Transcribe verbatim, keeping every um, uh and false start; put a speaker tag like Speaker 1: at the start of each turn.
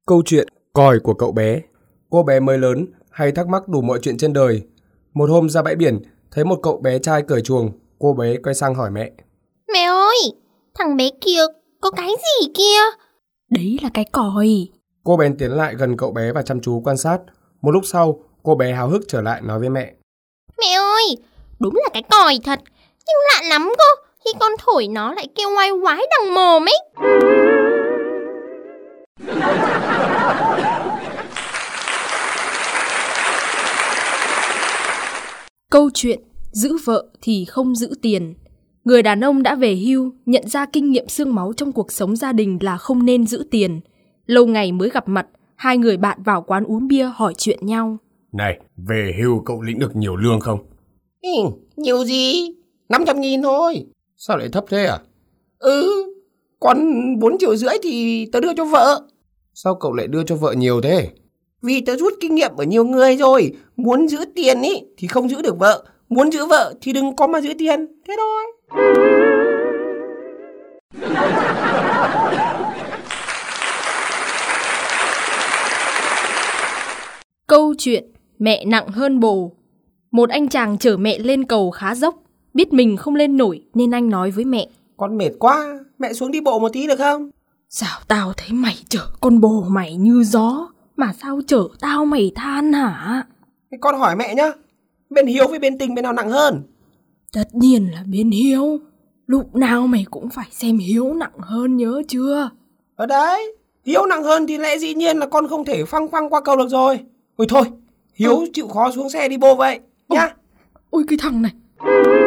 Speaker 1: Câu chuyện còi của cậu bé. Cô bé mới lớn hay thắc mắc đủ mọi chuyện trên đời. Một hôm ra bãi biển, thấy một cậu bé trai cởi chuồng. Cô bé quay sang hỏi mẹ.
Speaker 2: Mẹ ơi, thằng bé kia có cái gì kia?
Speaker 3: Đấy là cái còi.
Speaker 1: Cô bèn tiến lại gần cậu bé và chăm chú quan sát. Một lúc sau, cô bé háo hức trở lại nói với mẹ.
Speaker 2: Mẹ ơi, đúng là cái còi thật. Nhưng lạ lắm cơ, khi con thổi nó lại kêu oai oái đằng mồm ấy.
Speaker 3: Câu chuyện giữ vợ thì không giữ tiền. Người đàn ông đã về hưu, nhận ra kinh nghiệm xương máu trong cuộc sống gia đình là không nên giữ tiền. Lâu ngày mới gặp mặt, hai người bạn vào quán uống bia hỏi chuyện nhau.
Speaker 1: Này, về hưu cậu lĩnh được nhiều lương không?
Speaker 4: Ừ, nhiều gì? năm trăm nghìn thôi.
Speaker 1: Sao lại thấp thế à?
Speaker 4: Ừ, còn bốn triệu rưỡi thì tớ đưa cho vợ.
Speaker 1: Sao cậu lại đưa cho vợ nhiều thế?
Speaker 4: Vì tớ rút kinh nghiệm ở nhiều người rồi. Muốn giữ tiền ý thì không giữ được vợ. Muốn giữ vợ thì đừng có mà giữ tiền. Thế thôi.
Speaker 3: Câu chuyện mẹ nặng hơn bồ. Một anh chàng chở mẹ lên cầu khá dốc. Biết mình không lên nổi nên anh nói với mẹ.
Speaker 4: Con mệt quá, mẹ xuống đi bộ một tí được không?
Speaker 3: Sao tao thấy mày chở con bồ mày như gió, mà sao chở tao mày than hả?
Speaker 4: Con hỏi mẹ nhá, bên hiếu với bên tình bên nào nặng hơn?
Speaker 3: Tất nhiên là bên hiếu. Lúc nào mày cũng phải xem hiếu nặng hơn, nhớ chưa?
Speaker 4: Ở đấy, hiếu nặng hơn thì lẽ dĩ nhiên là con không thể phăng phăng qua cầu được rồi. Ôi thôi, hiếu ừ. chịu khó xuống xe đi bộ vậy nhá.
Speaker 3: Ôi cái thằng này.